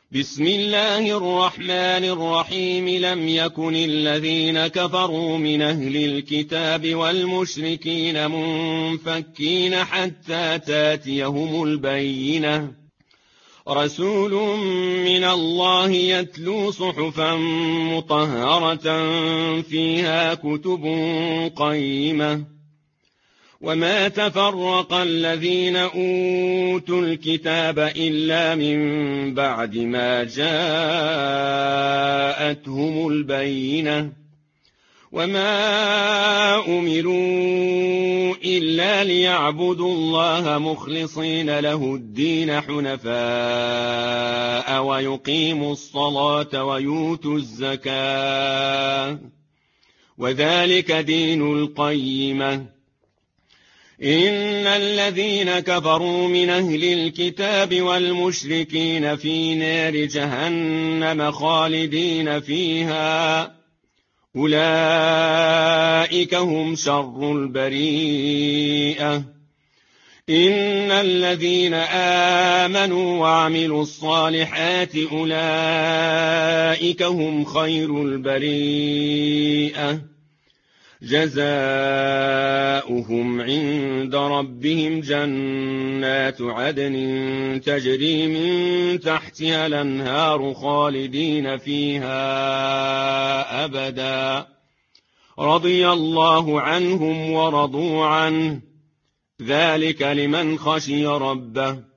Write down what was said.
بسم الله الرحمن الرحيم. لم يكن الذين كفروا من أهل الكتاب والمشركين منفكين حتى تاتيهم البينة. رسول من الله يتلو صحفا مطهرة فيها كتب قيمة. وما تفرق الذين أوتوا الكتاب إلا من بعد ما جاءتهم البينة. وما أمروا إلا ليعبدوا الله مخلصين له الدين حنفاء ويقيموا الصلاة ويؤتوا الزكاة وذلك دين القيمة. إن الذين كفروا من أهل الكتاب والمشركين في نار جهنم خالدين فيها أولئك هم شر البريئة. إن الذين آمنوا وعملوا الصالحات أولئك هم خير البريئة. جزاؤهم عند ربهم جنات عدن تجري من تحتها الأنهار خالدين فيها أبدا. رضي الله عنهم ورضوا عنه ذلك لمن خشي ربه.